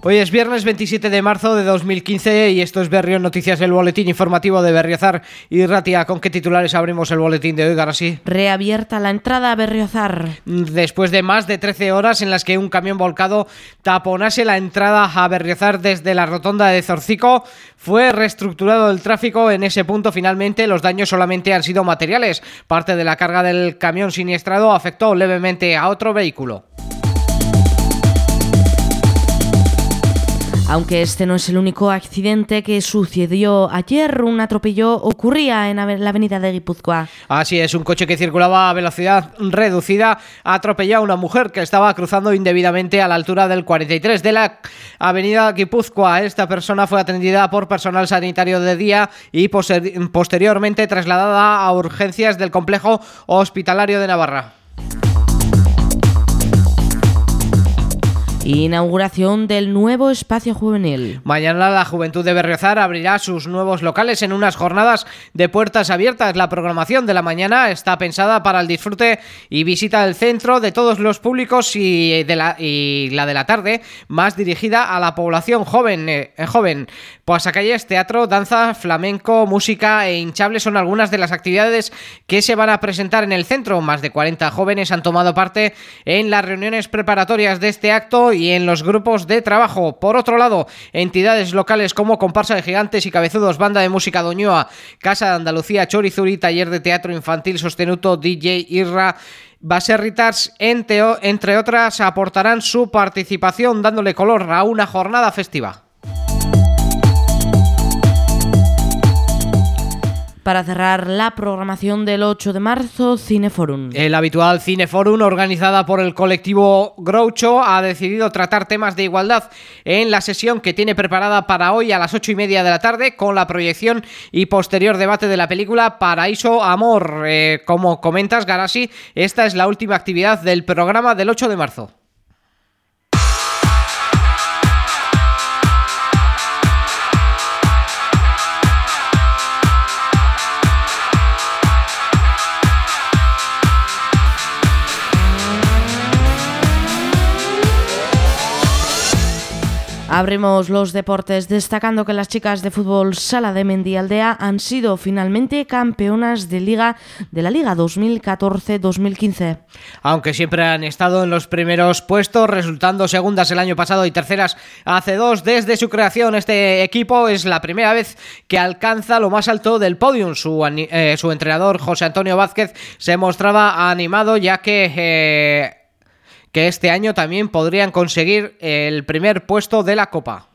Hoy es viernes 27 de marzo de 2015 y esto es Berrión Noticias, el boletín informativo de Berriozar y Ratia. ¿Con qué titulares abrimos el boletín de hoy, Garasi? Reabierta la entrada a Berriozar. Después de más de 13 horas en las que un camión volcado taponase la entrada a Berriozar desde la rotonda de Zorcico, fue reestructurado el tráfico en ese punto. Finalmente, los daños solamente han sido materiales. Parte de la carga del camión siniestrado afectó levemente a otro vehículo. Aunque este no es el único accidente que sucedió ayer, un atropello ocurría en la avenida de Guipúzcoa. Así es, un coche que circulaba a velocidad reducida atropelló a una mujer que estaba cruzando indebidamente a la altura del 43 de la avenida Guipúzcoa. Esta persona fue atendida por personal sanitario de día y posteriormente trasladada a urgencias del complejo hospitalario de Navarra. Inauguración del nuevo espacio juvenil. Mañana la Juventud de Berriozar abrirá sus nuevos locales en unas jornadas de puertas abiertas. La programación de la mañana está pensada para el disfrute y visita del centro de todos los públicos y la de la tarde más dirigida a la población joven. Pasacalles, teatro, danza, flamenco, música e hinchables son algunas de las actividades que se van a presentar en el centro. Más de 40 jóvenes han tomado parte en las reuniones preparatorias de este acto y en los grupos de trabajo. Por otro lado, entidades locales como Comparsa de Gigantes y Cabezudos, Banda de Música Doñoa, Casa de Andalucía, Chorizuri, Taller de Teatro Infantil Sostenuto, DJ Irra, Baserritas, entre otras, aportarán su participación dándole color a una jornada festiva. Para cerrar la programación del 8 de marzo, Cineforum. El habitual Cineforum, organizada por el colectivo Groucho, ha decidido tratar temas de igualdad en la sesión que tiene preparada para hoy a las 8:30 de la tarde, con la proyección y posterior debate de la película Paraíso Amor. Como comentas, Garasi, esta es la última actividad del programa del 8 de marzo. Abrimos los deportes destacando que las chicas de fútbol sala de Mendialdea han sido finalmente campeonas de la Liga 2014-2015. Aunque siempre han estado en los primeros puestos, resultando segundas el año pasado y terceras hace 2 desde su creación, este equipo es la primera vez que alcanza lo más alto del podium. Su entrenador, José Antonio Vázquez, se mostraba animado, ya que este año también podrían conseguir el primer puesto de la Copa.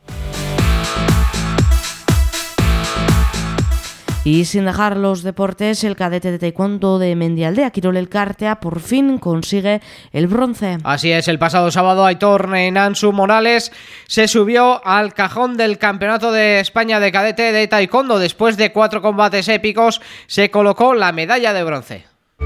Y sin dejar los deportes, el cadete de taekwondo de Mendialdea, Quirol Elkartea, por fin consigue el bronce. Así es, el pasado sábado Aitor Nansu Morales se subió al cajón del Campeonato de España de cadete de taekwondo. Después de 4 combates épicos, se colocó la medalla de bronce.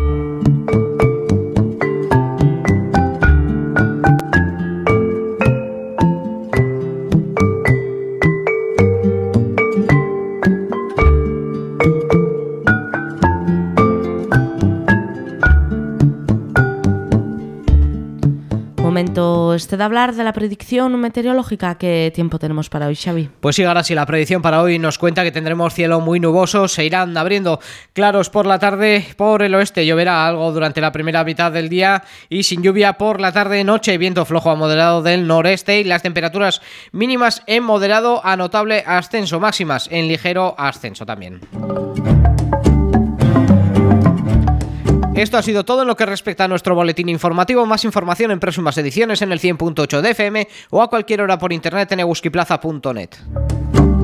Momento de hablar de la predicción meteorológica. ¿Qué tiempo tenemos para hoy, Xavi? Pues sí, ahora sí, la predicción para hoy nos cuenta que tendremos cielo muy nuboso, se irán abriendo claros por la tarde por el oeste, lloverá algo durante la primera mitad del día y sin lluvia por la tarde-noche, viento flojo a moderado del noreste y las temperaturas mínimas en moderado a notable ascenso, máximas en ligero ascenso también. Esto ha sido todo en lo que respecta a nuestro boletín informativo. Más información en próximas ediciones en el 100.8 de FM o a cualquier hora por internet en eguskiplaza.net.